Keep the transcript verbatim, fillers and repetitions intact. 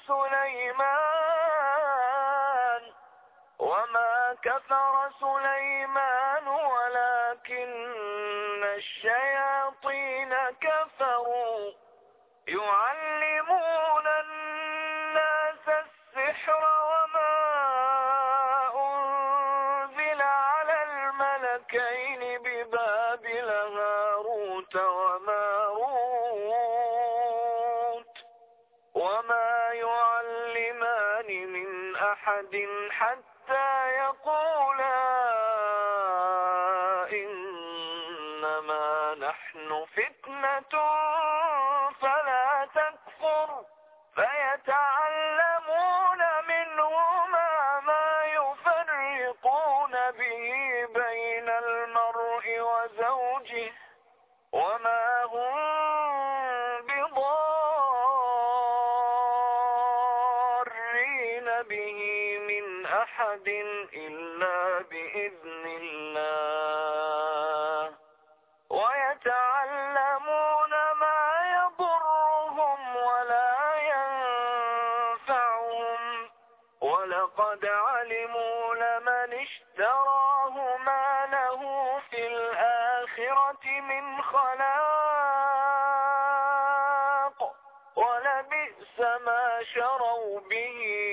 سليمان وما كفر سليمان ولكن الشياطين كفروا يعلمون الناس السحر وما أنزل على الملكين ببابل هاروت وماروت وما يعلمان من أحد حتى يقولا إنما نحن فتنة فلا تكفر فيتعلمون منهما ما يفرقون به بين المرء وزوجه وما هم بضارين به من أحد إلا بإذن الله ويتعلمون ما يضرهم ولا ينفعهم ولقد علموا لمن اشتراه ما له في الآخرة من خلاق ولبئس ما شروا به